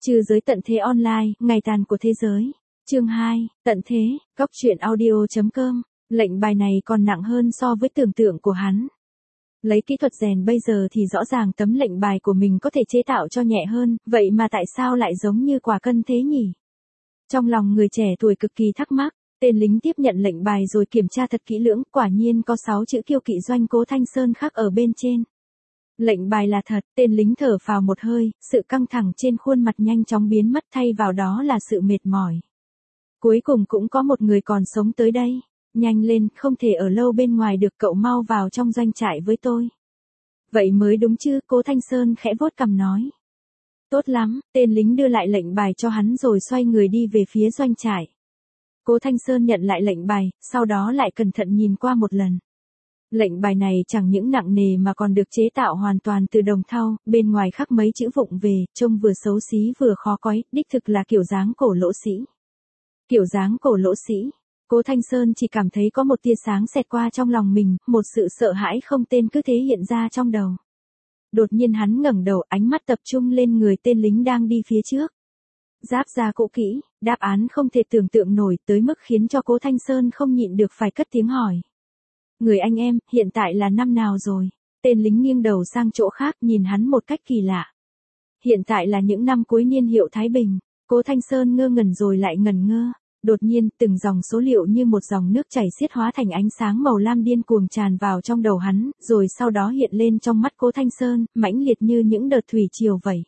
Trừ giới tận thế online, ngày tàn của thế giới. Chương 2, tận thế, góc truyện audio.com. Lệnh bài này còn nặng hơn so với tưởng tượng của hắn. Lấy kỹ thuật rèn bây giờ thì rõ ràng tấm lệnh bài của mình có thể chế tạo cho nhẹ hơn, vậy mà tại sao lại giống như quả cân thế nhỉ? Trong lòng người trẻ tuổi cực kỳ thắc mắc, tên lính tiếp nhận lệnh bài rồi kiểm tra thật kỹ lưỡng, quả nhiên có 6 chữ Kiêu Kỵ Doanh Cố Thanh Sơn khắc ở bên trên. Lệnh bài là thật, tên lính thở phào một hơi, sự căng thẳng trên khuôn mặt nhanh chóng biến mất, thay vào đó là sự mệt mỏi. Cuối cùng cũng có một người còn sống tới đây. Nhanh lên, không thể ở lâu bên ngoài được, cậu mau vào trong doanh trại với tôi. Vậy mới đúng chứ, Cố Thanh Sơn khẽ vuốt cằm nói. Tốt lắm, tên lính đưa lại lệnh bài cho hắn rồi xoay người đi về phía doanh trại. Cố Thanh Sơn nhận lại lệnh bài, sau đó lại cẩn thận nhìn qua một lần. Lệnh bài này chẳng những nặng nề mà còn được chế tạo hoàn toàn từ đồng thau, bên ngoài khắc mấy chữ vụng về, trông vừa xấu xí vừa khó coi, đích thực là kiểu dáng cổ lỗ sĩ. Kiểu dáng cổ lỗ sĩ. Cố Thanh Sơn chỉ cảm thấy có một tia sáng xẹt qua trong lòng mình, một sự sợ hãi không tên cứ thế hiện ra trong đầu. Đột nhiên hắn ngẩng đầu, ánh mắt tập trung lên người tên lính đang đi phía trước. Giáp da cũ kỹ, đáp án không thể tưởng tượng nổi, tới mức khiến cho Cố Thanh Sơn không nhịn được phải cất tiếng hỏi. Người anh em, hiện tại là năm nào rồi? Tên lính nghiêng đầu sang chỗ khác, nhìn hắn một cách kỳ lạ. Hiện tại là những năm cuối niên hiệu Thái Bình. Cố Thanh Sơn ngơ ngẩn rồi lại ngẩn ngơ. Đột nhiên, từng dòng số liệu như một dòng nước chảy xiết hóa thành ánh sáng màu lam điên cuồng tràn vào trong đầu hắn, rồi sau đó hiện lên trong mắt Cố Thanh Sơn, mãnh liệt như những đợt thủy triều vậy.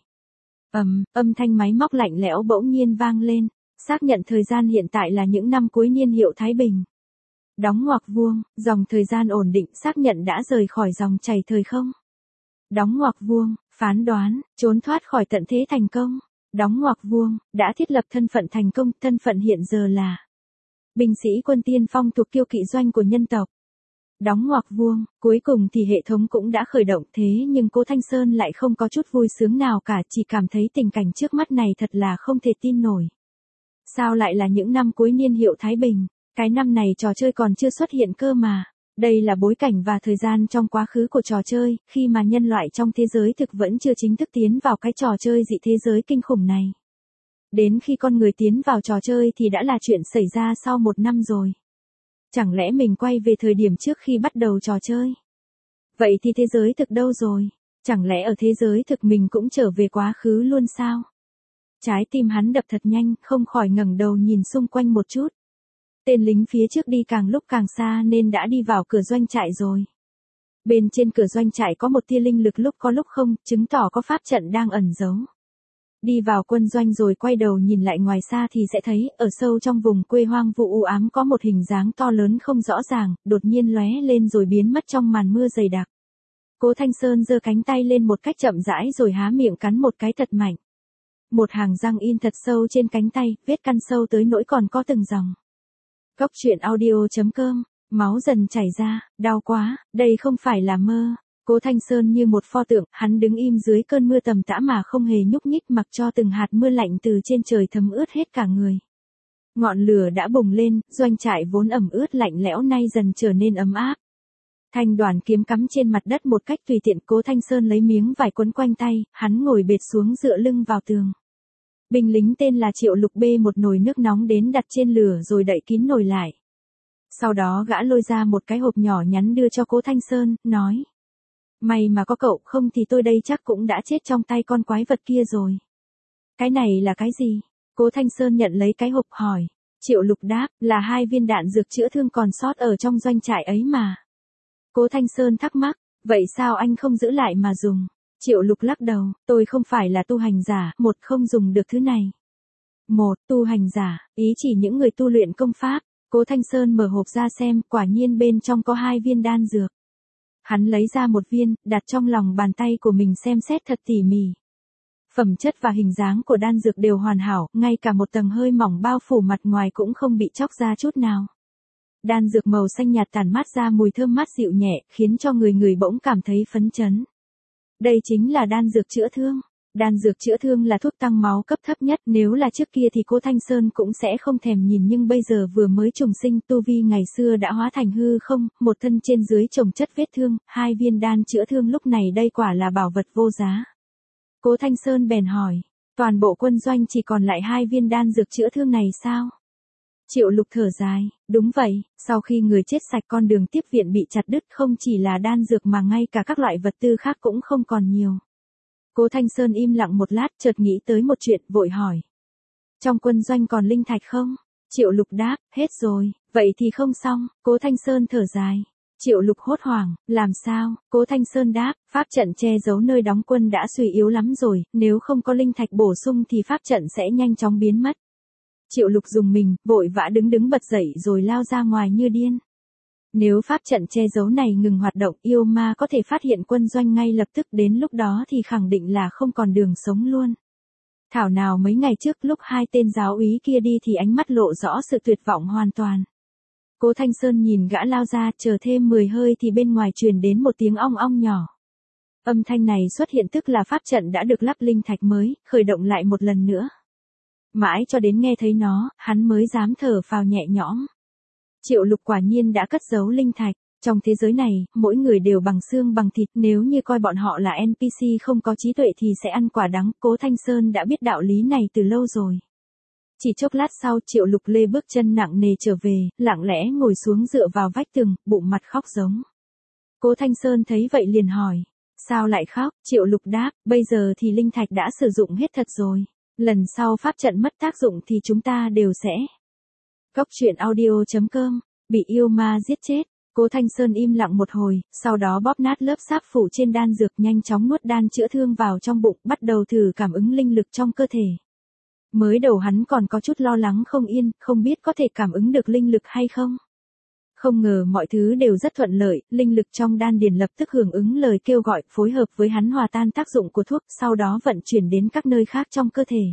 Âm thanh máy móc lạnh lẽo bỗng nhiên vang lên, xác nhận thời gian hiện tại là những năm cuối niên hiệu Thái Bình. Đóng ngoặc vuông, dòng thời gian ổn định, xác nhận đã rời khỏi dòng chảy thời không. Đóng ngoặc vuông, phán đoán, trốn thoát khỏi tận thế thành công. Đóng ngoặc vuông, đã thiết lập thân phận thành công, thân phận hiện giờ là binh sĩ quân tiên phong thuộc Kiêu Kỵ Doanh của nhân tộc. Đóng ngoặc vuông, cuối cùng thì hệ thống cũng đã khởi động, thế nhưng Cố Thanh Sơn lại không có chút vui sướng nào cả, chỉ cảm thấy tình cảnh trước mắt này thật là không thể tin nổi. Sao lại là những năm cuối niên hiệu Thái Bình? Cái năm này trò chơi còn chưa xuất hiện cơ mà. Đây là bối cảnh và thời gian trong quá khứ của trò chơi, khi mà nhân loại trong thế giới thực vẫn chưa chính thức tiến vào cái trò chơi dị thế giới kinh khủng này. Đến khi con người tiến vào trò chơi thì đã là chuyện xảy ra sau 1 năm rồi. Chẳng lẽ mình quay về thời điểm trước khi bắt đầu trò chơi? Vậy thì thế giới thực đâu rồi? Chẳng lẽ ở thế giới thực mình cũng trở về quá khứ luôn sao? Trái tim hắn đập thật nhanh, không khỏi ngẩng đầu nhìn xung quanh một chút. Tên lính phía trước đi càng lúc càng xa nên đã đi vào cửa doanh trại rồi. Bên trên cửa doanh trại có một tia linh lực lúc có lúc không, chứng tỏ có pháp trận đang ẩn giấu. Đi vào quân doanh rồi quay đầu nhìn lại ngoài xa thì sẽ thấy, ở sâu trong vùng quê hoang vu u ám có một hình dáng to lớn không rõ ràng, đột nhiên lóe lên rồi biến mất trong màn mưa dày đặc. Cố Thanh Sơn giơ cánh tay lên một cách chậm rãi rồi há miệng cắn một cái thật mạnh. Một hàng răng in thật sâu trên cánh tay, vết căn sâu tới nỗi còn có từng dòng. Góc truyện audio.com, máu dần chảy ra, đau quá, đây không phải là mơ. Cố Thanh Sơn như một pho tượng, hắn đứng im dưới cơn mưa tầm tã mà không hề nhúc nhích, mặc cho từng hạt mưa lạnh từ trên trời thấm ướt hết cả người. Ngọn lửa đã bùng lên, doanh trại vốn ẩm ướt lạnh lẽo nay dần trở nên ấm áp. Thanh đoàn kiếm cắm trên mặt đất một cách tùy tiện, Cố Thanh Sơn lấy miếng vải quấn quanh tay, hắn ngồi bệt xuống dựa lưng vào tường. Binh lính tên là Triệu Lục bê một nồi nước nóng đến đặt trên lửa rồi đậy kín nồi lại. Sau đó gã lôi ra một cái hộp nhỏ nhắn đưa cho Cố Thanh Sơn, nói. May mà có cậu, không thì tôi đây chắc cũng đã chết trong tay con quái vật kia rồi. Cái này là cái gì? Cố Thanh Sơn nhận lấy cái hộp hỏi. Triệu Lục đáp, là 2 viên đạn dược chữa thương còn sót ở trong doanh trại ấy mà. Cố Thanh Sơn thắc mắc, vậy sao anh không giữ lại mà dùng? Triệu Lục lắc đầu, tôi không phải là tu hành giả, một không dùng được thứ này. Một, tu hành giả, ý chỉ những người tu luyện công pháp. Cố Thanh Sơn mở hộp ra xem, quả nhiên bên trong có 2 viên đan dược. Hắn lấy ra một viên, đặt trong lòng bàn tay của mình xem xét thật tỉ mỉ. Phẩm chất và hình dáng của đan dược đều hoàn hảo, ngay cả một tầng hơi mỏng bao phủ mặt ngoài cũng không bị chóc ra chút nào. Đan dược màu xanh nhạt tản mát ra mùi thơm mát dịu nhẹ, khiến cho người bỗng cảm thấy phấn chấn. Đây chính là đan dược chữa thương. Đan dược chữa thương là thuốc tăng máu cấp thấp nhất, nếu là trước kia thì Cố Thanh Sơn cũng sẽ không thèm nhìn, nhưng bây giờ vừa mới trùng sinh, tu vi ngày xưa đã hóa thành hư không, một thân trên dưới chồng chất vết thương, 2 viên đan chữa thương lúc này đây quả là bảo vật vô giá. Cố Thanh Sơn bèn hỏi, Toàn bộ quân doanh chỉ còn lại 2 viên đan dược chữa thương này sao? Triệu Lục thở dài, đúng vậy, sau khi người chết sạch con đường tiếp viện bị chặt đứt không chỉ là đan dược mà ngay cả các loại vật tư khác cũng không còn nhiều. Cố Thanh Sơn im lặng một lát chợt nghĩ tới một chuyện vội hỏi. Trong quân doanh còn linh thạch không? Triệu Lục đáp, hết rồi, vậy thì không xong, Cố Thanh Sơn thở dài. Triệu Lục hốt hoảng, làm sao? Cố Thanh Sơn đáp, pháp trận che giấu nơi đóng quân đã suy yếu lắm rồi, nếu không có linh thạch bổ sung thì pháp trận sẽ nhanh chóng biến mất. Triệu Lục dùng mình, vội vã đứng bật dậy rồi lao ra ngoài như điên. Nếu pháp trận che giấu này ngừng hoạt động, yêu ma có thể phát hiện quân doanh ngay lập tức, đến lúc đó thì khẳng định là không còn đường sống luôn. Thảo nào mấy ngày trước lúc 2 tên giáo úy kia đi thì ánh mắt lộ rõ sự tuyệt vọng hoàn toàn. Cố Thanh Sơn nhìn gã lao ra, chờ thêm 10 hơi thì bên ngoài truyền đến một tiếng ong ong nhỏ. Âm thanh này xuất hiện tức là pháp trận đã được lắp linh thạch mới, khởi động lại một lần nữa. Mãi cho đến nghe thấy nó, hắn mới dám thở phào nhẹ nhõm. Triệu Lục quả nhiên đã cất giấu linh thạch. Trong thế giới này, mỗi người đều bằng xương bằng thịt, nếu như coi bọn họ là NPC không có trí tuệ thì sẽ ăn quả đắng. Cố Thanh Sơn đã biết đạo lý này từ lâu rồi. Chỉ chốc lát sau, Triệu Lục lê bước chân nặng nề trở về, lặng lẽ ngồi xuống dựa vào vách tường, bụng mặt khóc giống. Cố Thanh Sơn thấy vậy liền hỏi, sao lại khóc? Triệu Lục đáp, bây giờ thì linh thạch đã sử dụng hết thật rồi. Lần sau pháp trận mất tác dụng thì chúng ta đều sẽ. Cốc truyện audio.com, bị yêu ma giết chết. Cố Thanh Sơn im lặng một hồi, sau đó bóp nát lớp sáp phủ trên đan dược, nhanh chóng nuốt đan chữa thương vào trong bụng, bắt đầu thử cảm ứng linh lực trong cơ thể. Mới đầu hắn còn có chút lo lắng không yên, không biết có thể cảm ứng được linh lực hay không. Không ngờ mọi thứ đều rất thuận lợi, linh lực trong đan điền lập tức hưởng ứng lời kêu gọi, phối hợp với hắn hòa tan tác dụng của thuốc, sau đó vận chuyển đến các nơi khác trong cơ thể.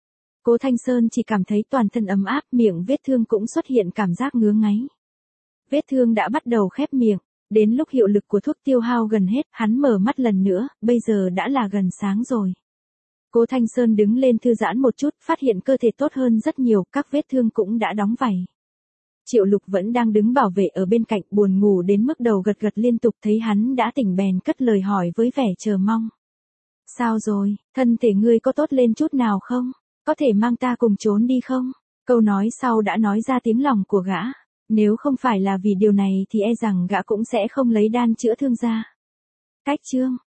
Cố Thanh Sơn chỉ cảm thấy toàn thân ấm áp, miệng vết thương cũng xuất hiện cảm giác ngứa ngáy. Vết thương đã bắt đầu khép miệng, đến lúc hiệu lực của thuốc tiêu hao gần hết, hắn mở mắt lần nữa, bây giờ đã là gần sáng rồi. Cố Thanh Sơn đứng lên thư giãn một chút, phát hiện cơ thể tốt hơn rất nhiều, các vết thương cũng đã đóng vảy. Triệu Lục vẫn đang đứng bảo vệ ở bên cạnh, buồn ngủ đến mức đầu gật gật liên tục, thấy hắn đã tỉnh bèn cất lời hỏi với vẻ chờ mong. Sao rồi, thân thể ngươi có tốt lên chút nào không? Có thể mang ta cùng trốn đi không? Câu nói sau đã nói ra tiếng lòng của gã. Nếu không phải là vì điều này thì e rằng gã cũng sẽ không lấy đan chữa thương ra. Cách chương